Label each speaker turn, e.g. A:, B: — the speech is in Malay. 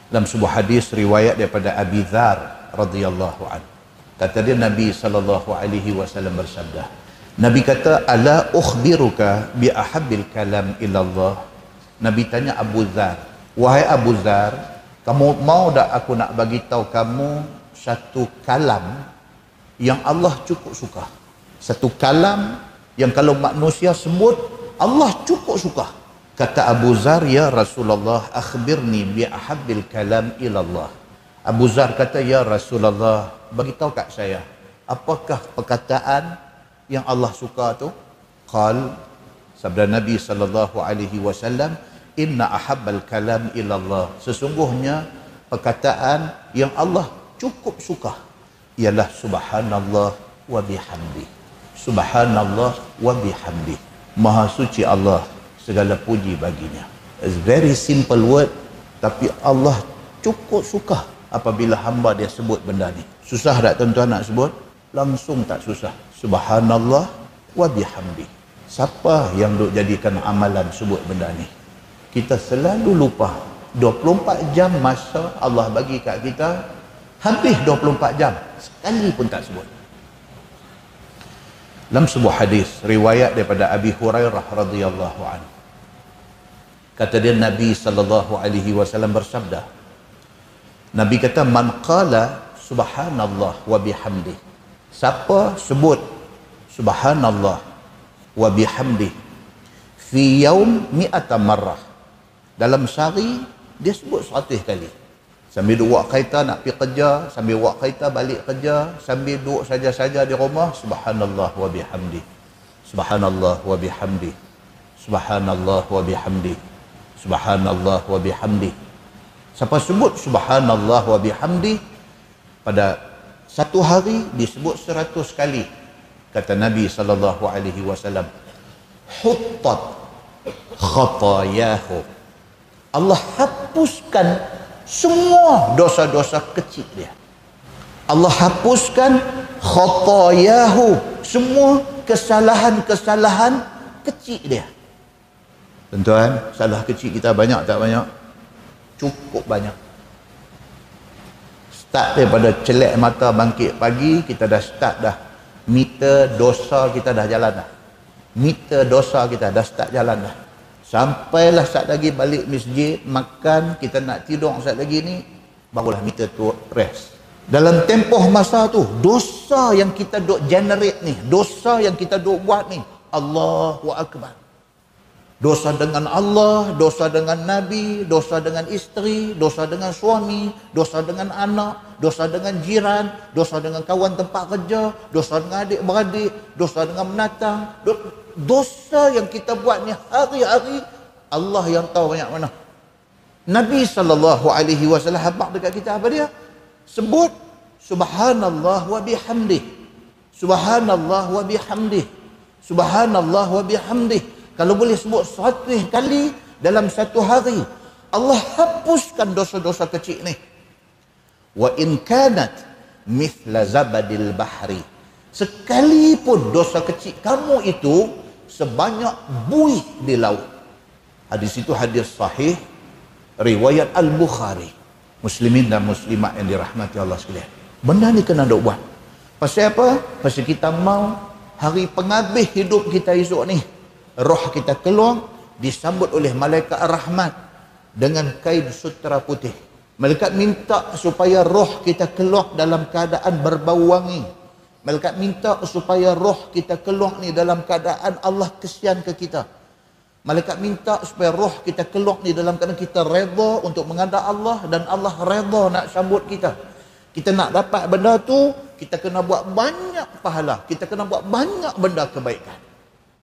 A: Dalam sebuah hadis riwayat daripada Abi Dzar radhiyallahu anhu, kata dia Nabi sallallahu alaihi wasallam bersabda, Nabi kata, ala ukhbiruka bi ahabbil kalam ilallah. Nabi tanya Abu Dzar, wahai Abu Dzar, kamu mau tak aku nak bagi tahu kamu satu kalam yang Allah cukup suka? Satu kalam yang kalau manusia sebut Allah cukup suka. Kata Abu Dzar, ya Rasulullah, akhbirni bi ahabbil kalam ilallah. Abu Dzar kata, ya Rasulullah, bagi tahu kat saya, apakah perkataan yang Allah suka tu? Qal, sabda Nabi sallallahu alaihi wasallam, inna ahabbal kalam ilallah, sesungguhnya perkataan yang Allah cukup suka ialah subhanallah wa bihamdi. Subhanallah wa bihamdi, maha suci Allah, segala puji baginya. It's very simple word, tapi Allah cukup suka apabila hamba dia sebut benda ni. Susah tak tuan-tuan nak sebut? Langsung tak susah. Subhanallah wa bihamdi. Siapa yang duk jadikan amalan sebut benda ni? Kita selalu lupa 24 jam masa Allah bagi kat kita, habis 24 jam sekali pun tak sebut. Dalam sebuah hadis riwayat daripada Abi Hurairah radhiyallahu anhu, kata dia Nabi sallallahu alaihi wasallam bersabda, Nabi kata, man qala subhanallah wa bihamdi, siapa sebut subhanallah wa bihamdi fi yaum mi'ata marrah, dalam sehari dia sebut 100 kali, sambil duk buat kereta nak pergi kerja, sambil buat kereta balik kerja, sambil duduk saja-saja di rumah, subhanallah wa bihamdi, subhanallah wa bihamdi, subhanallah wa bihamdi, subhanallah wa bihamdi. Siapa sebut subhanallah wa bihamdi pada satu hari disebut 100 kali, kata Nabi sallallahu alaihi wasallam, huttat khatayahu, Allah hapuskan semua dosa-dosa kecil dia. Allah hapuskan khatayahu, semua kesalahan-kesalahan kecil dia. Tuan-tuan, salah kecil kita banyak tak banyak? Cukup banyak. Start daripada celak mata bangkit pagi, kita dah start dah. Meter dosa kita dah jalan dah. Meter dosa kita dah start jalan dah. Sampailah saat lagi balik masjid, makan, kita nak tidur saat lagi ni, barulah meter tu rest. Dalam tempoh masa tu, dosa yang kita duk generate ni, dosa yang kita duk buat ni, Allahu Akbar. Dosa dengan Allah, dosa dengan Nabi, dosa dengan isteri, dosa dengan suami, dosa dengan anak, dosa dengan jiran, dosa dengan kawan tempat kerja, dosa dengan adik-beradik, dosa dengan menatang. Dosa yang kita buat ni hari-hari, Allah yang tahu banyak mana. Nabi SAW habaq dekat kita apa dia? Sebut subhanallah wa bihamdih, subhanallah wa bihamdih, subhanallah wa bihamdih. Kalau boleh sebut 100 kali dalam satu hari, Allah hapuskan dosa-dosa kecil ni. Wa in kanat mithla zabadil bahri, sekalipun dosa kecil kamu itu sebanyak buih di laut. Hadis itu hadis sahih riwayat Al-Bukhari. Muslimin dan muslimat yang dirahmati Allah sekalian, benda ni kena duk buat. Pasal apa? Pasal kita mau hari penghabis hidup kita esok ni, roh kita keluar, disambut oleh malaikat rahmat dengan kain sutera putih. Malaikat minta supaya roh kita keluar dalam keadaan berbau wangi. Malaikat minta supaya roh kita keluar ni dalam keadaan Allah kesian ke kita. Malaikat minta supaya roh kita keluar ni dalam keadaan kita redha untuk menghadap Allah, dan Allah redha nak sambut kita. Kita nak dapat benda tu, kita kena buat banyak pahala, kita kena buat banyak benda kebaikan.